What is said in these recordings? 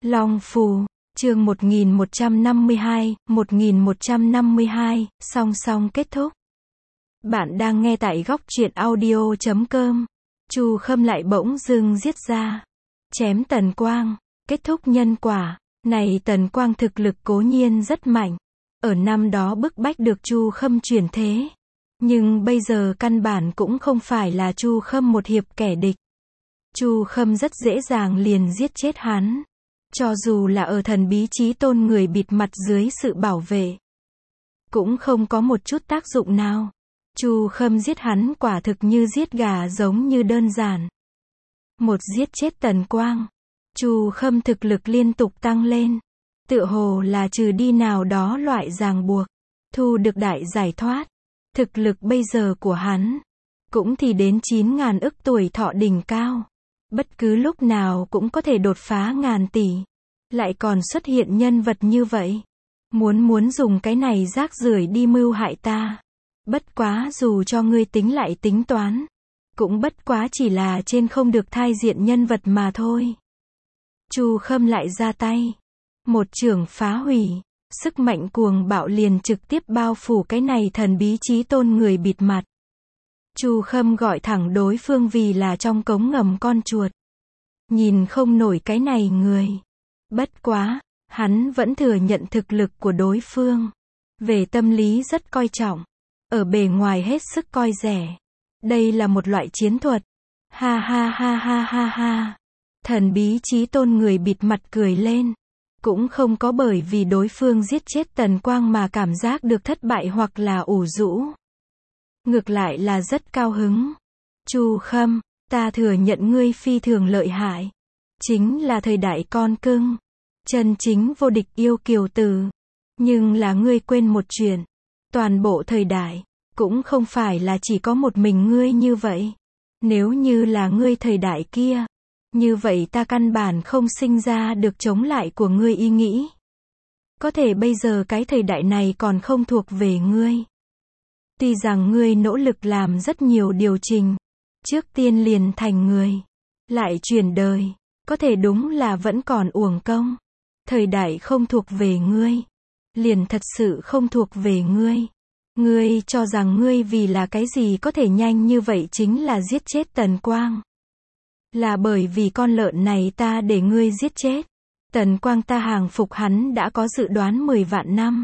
Long Phù, chương 1152, song song kết thúc. Bạn đang nghe tại góc truyện audio.com. Chu Khâm lại bỗng dưng giết ra, chém Tần Quang, kết thúc nhân quả. Này Tần Quang thực lực cố nhiên rất mạnh, ở năm đó bức bách được Chu Khâm chuyển thế. Nhưng bây giờ căn bản cũng không phải là Chu Khâm một hiệp kẻ địch. Chu Khâm rất dễ dàng liền giết chết hắn. Cho dù là ở thần bí chí tôn người bịt mặt dưới sự bảo vệ, cũng không có một chút tác dụng nào. Chu Khâm giết hắn quả thực như giết gà, giống như đơn giản. Một giết chết Tần Quang, Chu Khâm thực lực liên tục tăng lên, tựa hồ là trừ đi nào đó loại ràng buộc, thu được đại giải thoát. Thực lực bây giờ của hắn cũng thì đến 9.000 ức tuổi thọ đỉnh cao, bất cứ lúc nào cũng có thể đột phá ngàn tỷ. Lại còn xuất hiện nhân vật như vậy, muốn dùng cái này rác rưởi đi mưu hại ta. Bất quá dù cho ngươi tính lại tính toán, cũng bất quá chỉ là trên không được thai diện nhân vật mà thôi. Chu Khâm lại ra tay, một chưởng phá hủy, sức mạnh cuồng bạo liền trực tiếp bao phủ cái này thần bí chí tôn người bịt mặt. Chu Khâm gọi thẳng đối phương vì là trong cống ngầm con chuột. Nhìn không nổi cái này người. Bất quá, hắn vẫn thừa nhận thực lực của đối phương. Về tâm lý rất coi trọng, ở bề ngoài hết sức coi rẻ. Đây là một loại chiến thuật. Ha ha ha ha ha ha. Thần bí chí tôn người bịt mặt cười lên. Cũng không có bởi vì đối phương giết chết Tần Quang mà cảm giác được thất bại hoặc là ủ rũ. Ngược lại là rất cao hứng. Chu Khâm, ta thừa nhận ngươi phi thường lợi hại. Chính là thời đại con cưng. Chân chính vô địch yêu kiều tử. Nhưng là ngươi quên một chuyện. Toàn bộ thời đại, cũng không phải là chỉ có một mình ngươi như vậy. Nếu như là ngươi thời đại kia, như vậy ta căn bản không sinh ra được chống lại của ngươi ý nghĩ. Có thể bây giờ cái thời đại này còn không thuộc về ngươi. Tuy rằng ngươi nỗ lực làm rất nhiều điều chỉnh, trước tiên liền thành người, lại chuyển đời, có thể đúng là vẫn còn uổng công. Thời đại không thuộc về ngươi, liền thật sự không thuộc về ngươi. Ngươi cho rằng ngươi vì là cái gì có thể nhanh như vậy chính là giết chết Tần Quang. Là bởi vì con lợn này ta để ngươi giết chết. Tần Quang ta hàng phục hắn đã có dự đoán 10 vạn năm.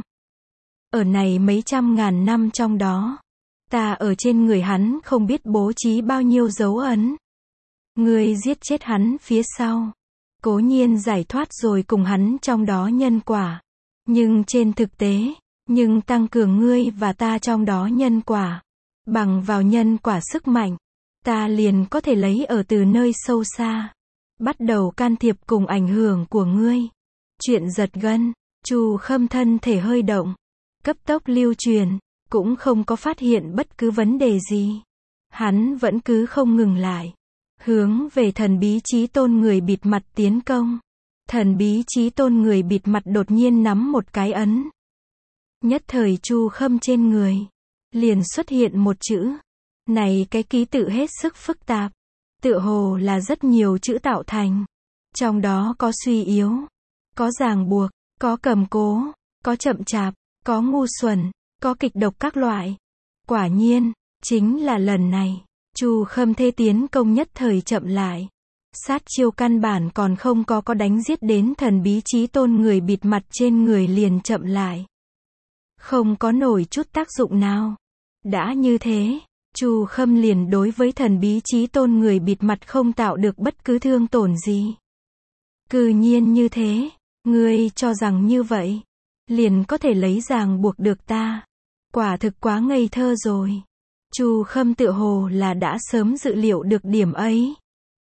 Ở này mấy trăm ngàn năm trong đó, ta ở trên người hắn không biết bố trí bao nhiêu dấu ấn. Ngươi giết chết hắn phía sau, cố nhiên giải thoát rồi cùng hắn trong đó nhân quả. Nhưng trên thực tế, nhưng tăng cường ngươi và ta trong đó nhân quả. Bằng vào nhân quả sức mạnh, ta liền có thể lấy ở từ nơi sâu xa, bắt đầu can thiệp cùng ảnh hưởng của ngươi. Chuyện giật gân, Chu Khâm thân thể hơi động, cấp tốc lưu truyền, cũng không có phát hiện bất cứ vấn đề gì. Hắn vẫn cứ không ngừng lại, hướng về thần bí chí tôn người bịt mặt tiến công. Thần bí chí tôn người bịt mặt đột nhiên nắm một cái ấn. Nhất thời Chu Khâm trên người liền xuất hiện một chữ. Này cái ký tự hết sức phức tạp, tựa hồ là rất nhiều chữ tạo thành. Trong đó có suy yếu, có ràng buộc, có cầm cố, có chậm chạp, có ngu xuẩn, có kịch độc các loại. Quả nhiên, chính là lần này, Chu Khâm thế tiến công nhất thời chậm lại. Sát chiêu căn bản còn không có đánh giết đến thần bí chí tôn người bịt mặt trên người liền chậm lại. Không có nổi chút tác dụng nào. Đã như thế, Chu Khâm liền đối với thần bí chí tôn người bịt mặt không tạo được bất cứ thương tổn gì. Cư nhiên như thế, ngươi cho rằng như vậy, liền có thể lấy ràng buộc được ta. Quả thực quá ngây thơ rồi. Chu Khâm tựa hồ là đã sớm dự liệu được điểm ấy.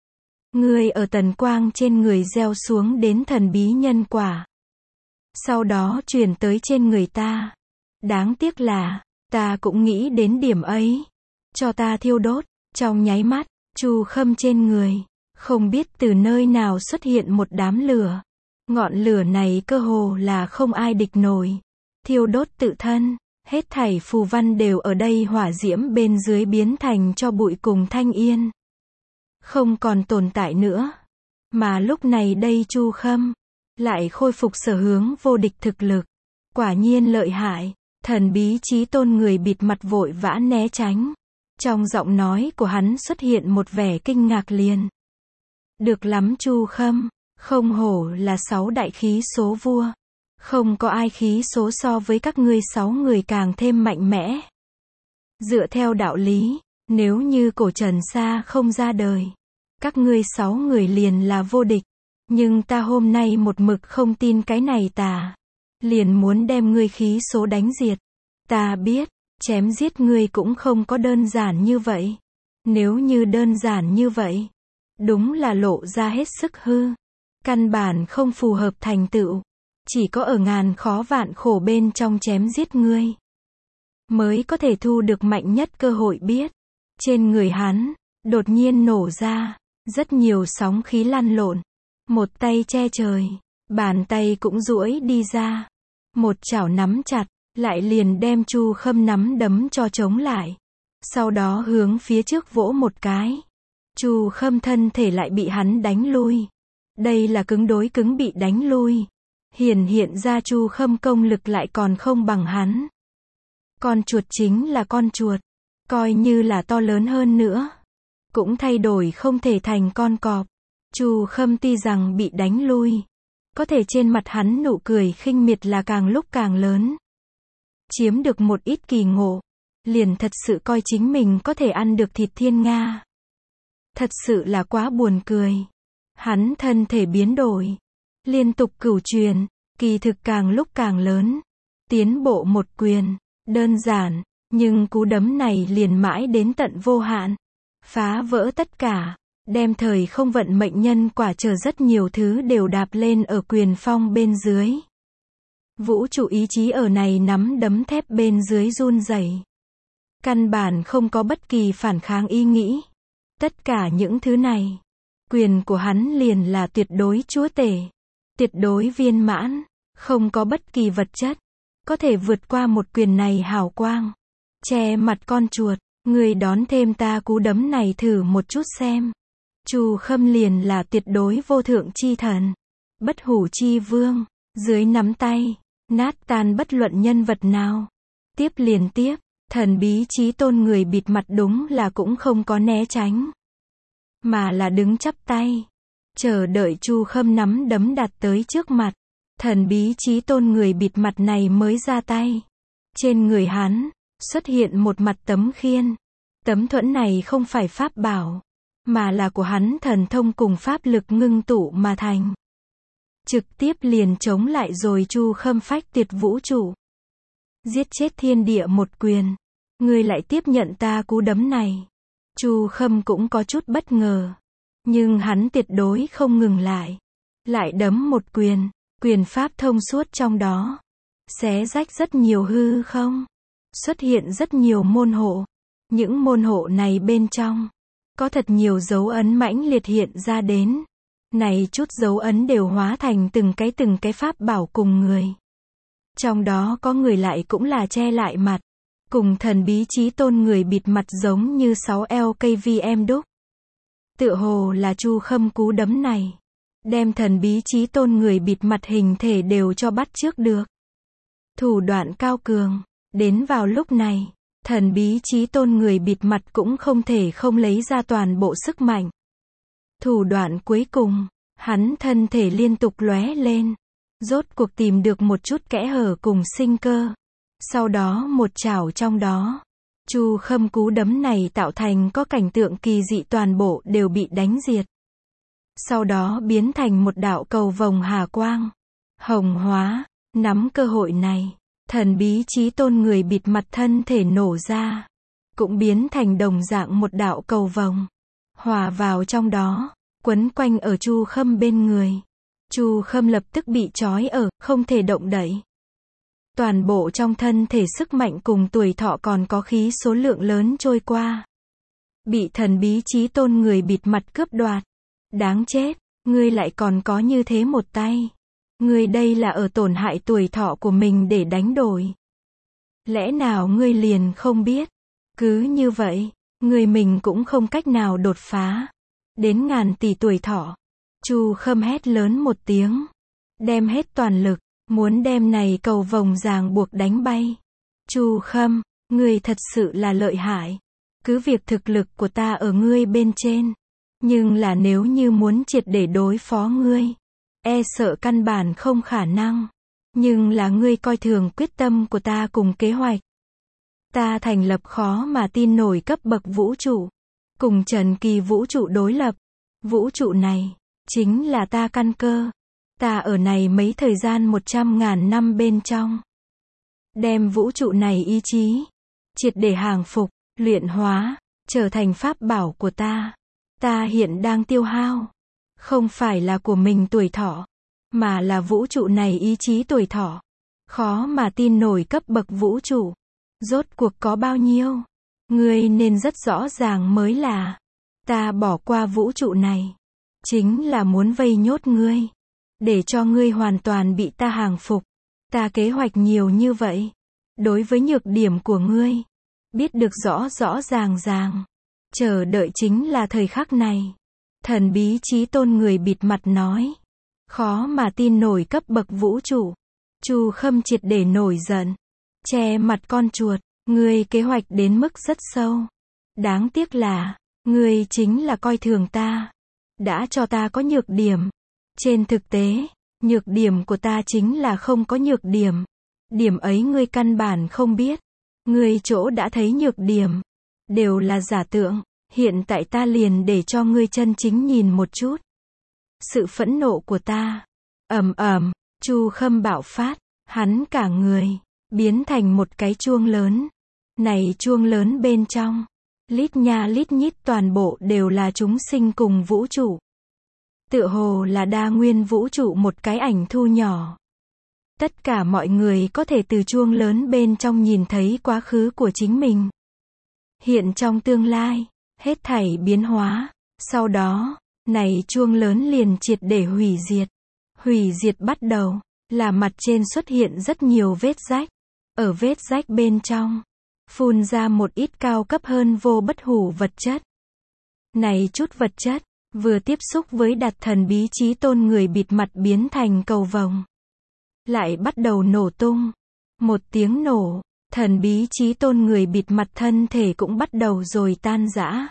Ngươi ở Tần Quang trên người gieo xuống đến thần bí nhân quả. Sau đó truyền tới trên người ta. Đáng tiếc là, ta cũng nghĩ đến điểm ấy. Cho ta thiêu đốt. Trong nháy mắt, Chu Khâm trên người, không biết từ nơi nào xuất hiện một đám lửa. Ngọn lửa này cơ hồ là không ai địch nổi. Thiêu đốt tự thân, hết thảy phù văn đều ở đây hỏa diễm bên dưới biến thành cho bụi cùng thanh yên. Không còn tồn tại nữa. Mà lúc này đây Chu Khâm lại khôi phục sở hướng vô địch thực lực. Quả nhiên lợi hại. Thần bí chí tôn người bịt mặt vội vã né tránh. Trong giọng nói của hắn xuất hiện một vẻ kinh ngạc liền. Được lắm Chu Khâm, không hổ là 6 đại khí số vua. Không có ai khí số so với các ngươi 6 người càng thêm mạnh mẽ. Dựa theo đạo lý, nếu như cổ Trần Sa không ra đời, các ngươi 6 người liền là vô địch. Nhưng ta hôm nay một mực không tin cái này liền muốn đem ngươi khí số đánh diệt. Ta biết, chém giết ngươi cũng không có đơn giản như vậy. Nếu như đơn giản như vậy, đúng là lộ ra hết sức hư. Căn bản không phù hợp thành tựu. Chỉ có ở ngàn khó vạn khổ bên trong chém giết ngươi, mới có thể thu được mạnh nhất cơ hội biết. Trên người hắn, đột nhiên nổ ra, rất nhiều sóng khí lăn lộn. Một tay che trời, bàn tay cũng duỗi đi ra. Một chảo nắm chặt, lại liền đem Chu Khâm nắm đấm cho chống lại. Sau đó hướng phía trước vỗ một cái. Chu Khâm thân thể lại bị hắn đánh lui. Đây là cứng đối cứng bị đánh lui. Hiện ra Chu Khâm công lực lại còn không bằng hắn. Con chuột chính là con chuột. Coi như là to lớn hơn nữa, cũng thay đổi không thể thành con cọp. Chu Khâm tuy rằng bị đánh lui, có thể trên mặt hắn nụ cười khinh miệt là càng lúc càng lớn. Chiếm được một ít kỳ ngộ, liền thật sự coi chính mình có thể ăn được thịt thiên nga. Thật sự là quá buồn cười. Hắn thân thể biến đổi, liên tục cửu truyền, kỳ thực càng lúc càng lớn. Tiến bộ một quyền, đơn giản, nhưng cú đấm này liền mãi đến tận vô hạn. Phá vỡ tất cả, đem thời không vận mệnh nhân quả chờ rất nhiều thứ đều đạp lên ở quyền phong bên dưới. Vũ trụ ý chí ở này nắm đấm thép bên dưới run rẩy. Căn bản không có bất kỳ phản kháng ý nghĩ. Tất cả những thứ này, quyền của hắn liền là tuyệt đối chúa tể, tuyệt đối viên mãn, không có bất kỳ vật chất có thể vượt qua một quyền này hào quang. Che mặt con chuột, ngươi đón thêm ta cú đấm này thử một chút xem. Chu Khâm liền là tuyệt đối vô thượng chi thần, bất hủ chi vương, dưới nắm tay, nát tan bất luận nhân vật nào. Tiếp liền tiếp, thần bí chí tôn người bịt mặt đúng là cũng không có né tránh, mà là đứng chắp tay, chờ đợi Chu Khâm nắm đấm đặt tới trước mặt. Thần bí chí tôn người bịt mặt này mới ra tay. Trên người hắn, xuất hiện một mặt tấm khiên. Tấm thuẫn này không phải pháp bảo, mà là của hắn thần thông cùng pháp lực ngưng tụ mà thành. Trực tiếp liền chống lại rồi Chu Khâm phách tuyệt vũ trụ. Giết chết thiên địa một quyền. Ngươi lại tiếp nhận ta cú đấm này. Chu Khâm cũng có chút bất ngờ. Nhưng hắn tuyệt đối không ngừng lại. Lại đấm một quyền. Quyền pháp thông suốt trong đó. Xé rách rất nhiều hư không. Xuất hiện rất nhiều môn hộ. Những môn hộ này bên trong, có thật nhiều dấu ấn mãnh liệt hiện ra đến. Này chút dấu ấn đều hóa thành từng cái pháp bảo cùng người. Trong đó có người lại cũng là che lại mặt. Cùng thần bí chí tôn người bịt mặt giống như 6LKVM đúc. Tựa hồ là Chu Khâm cú đấm này. Đem thần bí chí tôn người bịt mặt hình thể đều cho bắt trước được. Thủ đoạn cao cường. Đến vào lúc này, thần bí chí tôn người bịt mặt cũng không thể không lấy ra toàn bộ sức mạnh. Thủ đoạn cuối cùng, hắn thân thể liên tục lóe lên. Rốt cuộc tìm được một chút kẽ hở cùng sinh cơ. Sau đó một chảo trong đó. Chu Khâm cú đấm này tạo thành có cảnh tượng kỳ dị toàn bộ đều bị đánh diệt. Sau đó biến thành một đạo cầu vồng hà quang. Hồng hóa, nắm cơ hội này. Thần bí chí tôn người bịt mặt thân thể nổ ra. Cũng biến thành đồng dạng một đạo cầu vồng. Hòa vào trong đó. Quấn quanh ở Chu Khâm bên người. Chu Khâm lập tức bị trói ở, không thể động đậy. Toàn bộ trong thân thể sức mạnh cùng tuổi thọ còn có khí số lượng lớn trôi qua. Bị thần bí chí tôn người bịt mặt cướp đoạt. Đáng chết, ngươi lại còn có như thế một tay. Ngươi đây là ở tổn hại tuổi thọ của mình để đánh đổi. Lẽ nào ngươi liền không biết? Cứ như vậy, người mình cũng không cách nào đột phá. Đến ngàn tỷ tuổi thọ. Chu Khâm hét lớn một tiếng. đem hết toàn lực, muốn đem này cầu vồng ràng buộc đánh bay. Chu Khâm, ngươi thật sự là lợi hại. Cứ việc thực lực của ta ở ngươi bên trên, nhưng là nếu như muốn triệt để đối phó ngươi, e sợ căn bản không khả năng. Nhưng là ngươi coi thường quyết tâm của ta cùng kế hoạch. Ta thành lập khó mà tin nổi cấp bậc vũ trụ, cùng Trần Kỳ vũ trụ đối lập. Vũ trụ này, chính là ta căn cơ. Ta ở này mấy thời gian 100.000 năm bên trong, đem vũ trụ này ý chí, triệt để hàng phục, luyện hóa, trở thành pháp bảo của ta. Ta hiện đang tiêu hao, không phải là của mình tuổi thọ, mà là vũ trụ này ý chí tuổi thọ. Khó mà tin nổi cấp bậc vũ trụ. Rốt cuộc có bao nhiêu? Ngươi nên rất rõ ràng mới là. Ta bỏ qua vũ trụ này, chính là muốn vây nhốt ngươi, để cho ngươi hoàn toàn bị ta hàng phục. Ta kế hoạch nhiều như vậy, đối với nhược điểm của ngươi, biết được rõ rõ ràng. Chờ đợi chính là thời khắc này. Thần bí chí tôn người bịt mặt nói. Khó mà tin nổi cấp bậc vũ trụ. Chu Khâm triệt để nổi giận, che mặt con chuột. Ngươi kế hoạch đến mức rất sâu. Đáng tiếc là, ngươi chính là coi thường ta. Đã cho ta có nhược điểm. Trên thực tế, nhược điểm của ta chính là không có nhược điểm. Điểm ấy ngươi căn bản không biết. Ngươi chỗ đã thấy nhược điểm, đều là giả tượng. Hiện tại ta liền để cho ngươi chân chính nhìn một chút. Sự phẫn nộ của ta. Chu Khâm bạo phát. Hắn cả người, biến thành một cái chuông lớn. Này chuông lớn bên trong, lít nha lít nhít toàn bộ đều là chúng sinh cùng vũ trụ. Tựa hồ là đa nguyên vũ trụ một cái ảnh thu nhỏ. Tất cả mọi người có thể từ chuông lớn bên trong nhìn thấy quá khứ của chính mình. Hiện trong tương lai, hết thảy biến hóa. Sau đó, này chuông lớn liền triệt để hủy diệt. Hủy diệt bắt đầu, là mặt trên xuất hiện rất nhiều vết rách. Ở vết rách bên trong, phun ra một ít cao cấp hơn vô bất hủ vật chất. Này chút vật chất, vừa tiếp xúc với đặt thần bí chí tôn người bịt mặt biến thành cầu vồng. Lại bắt đầu nổ tung. Một tiếng nổ, thần bí chí tôn người bịt mặt thân thể cũng bắt đầu rồi tan rã.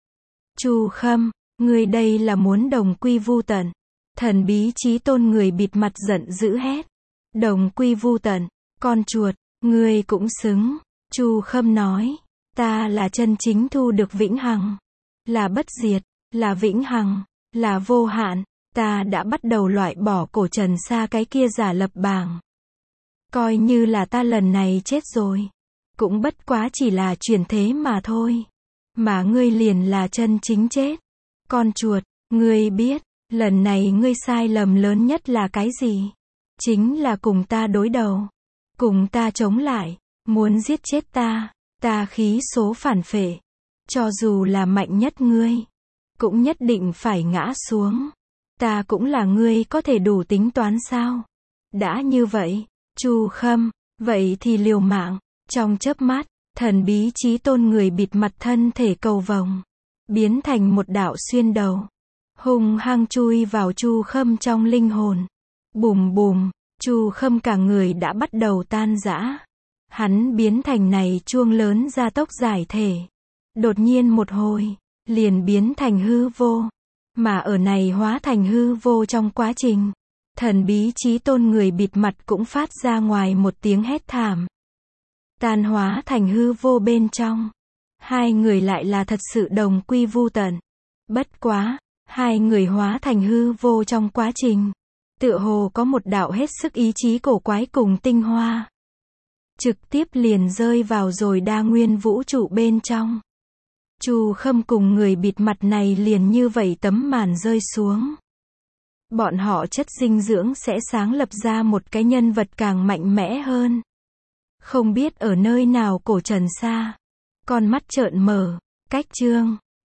Chu Khâm, ngươi đây là muốn đồng quy vu tận. Thần bí chí tôn người bịt mặt giận dữ hét. Đồng quy vu tận, con chuột, ngươi cũng xứng. Chu Khâm nói, ta là chân chính thu được vĩnh hằng, là bất diệt, là vĩnh hằng, là vô hạn. Ta đã bắt đầu loại bỏ cổ trần sa cái kia giả lập bảng. Coi như là ta lần này chết rồi, cũng bất quá chỉ là chuyển thế mà thôi. Mà ngươi liền là chân chính chết. Con chuột, ngươi biết, lần này ngươi sai lầm lớn nhất là cái gì? Chính là cùng ta đối đầu, cùng ta chống lại, muốn giết chết ta. Ta khí số phản phệ, cho dù là mạnh nhất ngươi, cũng nhất định phải ngã xuống. Ta cũng là ngươi có thể đủ tính toán sao? Đã như vậy, Chu Khâm, vậy thì liều mạng. Trong chớp mắt, thần bí chí tôn người bịt mặt thân thể cầu vồng, biến thành một đạo xuyên đầu, hung hăng chui vào Chu Khâm trong linh hồn. Bùm bùm, Chu Khâm cả người đã bắt đầu tan rã. Hắn biến thành này chuông lớn gia tốc giải thể. Đột nhiên một hồi, liền biến thành hư vô. Mà ở này hóa thành hư vô trong quá trình, thần bí chí tôn người bịt mặt cũng phát ra ngoài một tiếng hét thảm. Tan hóa thành hư vô bên trong. Hai người lại là thật sự đồng quy vu tận. Bất quá, hai người hóa thành hư vô trong quá trình, tựa hồ có một đạo hết sức ý chí cổ quái cùng tinh hoa. Trực tiếp liền rơi vào rồi đa nguyên vũ trụ bên trong. Chu Khâm cùng người bịt mặt này liền như vậy tấm màn rơi xuống. Bọn họ chất dinh dưỡng sẽ sáng lập ra một cái nhân vật càng mạnh mẽ hơn. Không biết ở nơi nào cổ trần sa. Con mắt trợn mở, cách chương.